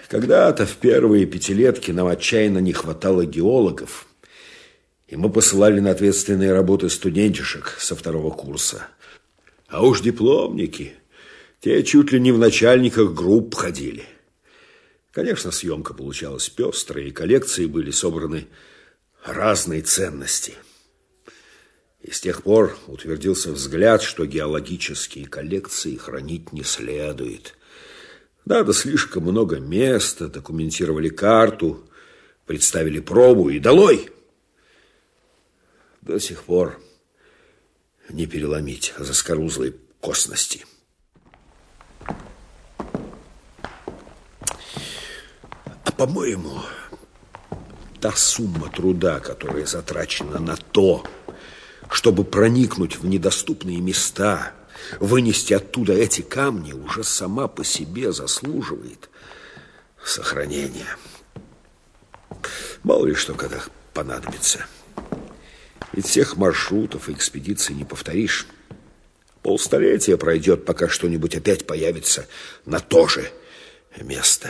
Когда-то в первые пятилетки нам отчаянно не хватало геологов, и мы посылали на ответственные работы студентишек со второго курса. А уж дипломники, те чуть ли не в начальниках групп ходили. Конечно, съемка получалась пестрой, и коллекции были собраны разной ценности. И с тех пор утвердился взгляд, что геологические коллекции хранить не следует. Надо слишком много места, документировали карту, представили пробу и долой. До сих пор не переломить заскорузлой косности. А по-моему, та сумма труда, которая затрачена на то, чтобы проникнуть в недоступные места, вынести оттуда эти камни, уже сама по себе заслуживает сохранения. Мало ли что когда понадобится. Ведь всех маршрутов и экспедиций не повторишь. Полстолетия пройдет, пока что-нибудь опять появится на то же место.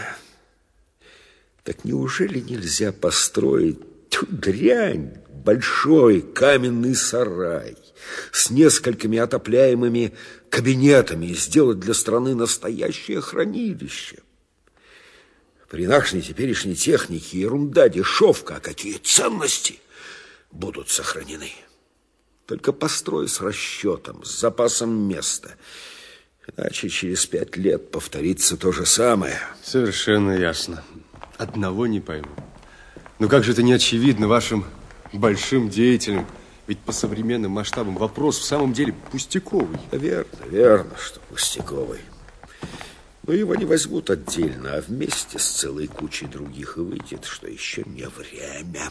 Так неужели нельзя построить ту дрянь, большой каменный сарай с несколькими отопляемыми кабинетами и сделать для страны настоящее хранилище? При нашей теперешней технике ерунда, дешевка, а какие ценности будут сохранены. Только построй с расчетом, с запасом места. Иначе через 5 лет повторится то же самое. Совершенно ясно. Одного не пойму. Но как же это не очевидно вашим большим деятелям? Ведь по современным масштабам вопрос в самом деле пустяковый. Верно, что пустяковый. Но его не возьмут отдельно, а вместе с целой кучей других, и выйдет, что еще не время.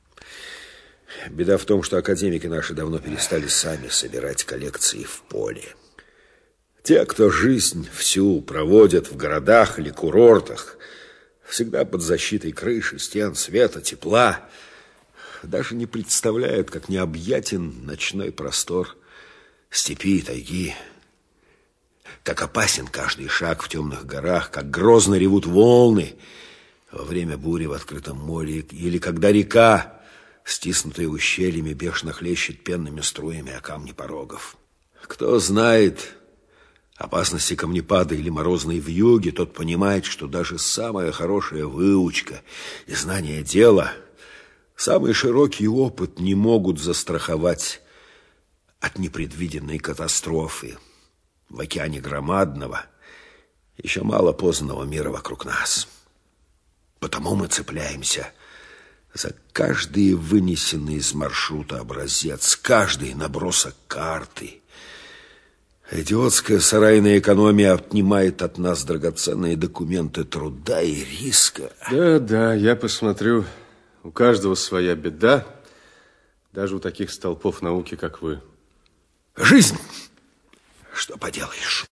Беда в том, что академики наши давно перестали сами собирать коллекции в поле. Те, кто жизнь всю проводят в городах или курортах, всегда под защитой крыши, стен, света, тепла, даже не представляют, как необъятен ночной простор степи и тайги, как опасен каждый шаг в темных горах, как грозно ревут волны во время бури в открытом море, или когда река, стиснутая ущельями, бешено хлещет пенными струями о камни порогов. Кто знает опасности камнепада или морозной вьюги, тот понимает, что даже самая хорошая выучка и знание дела, самый широкий опыт не могут застраховать от непредвиденной катастрофы в океане громадного, еще мало познанного мира вокруг нас. Потому мы цепляемся за каждый вынесенный из маршрута образец, каждый набросок карты. Идиотская сарайная экономия отнимает от нас драгоценные документы труда и риска. Да, я посмотрю, у каждого своя беда, даже у таких столпов науки, как вы. Жизнь, что поделаешь.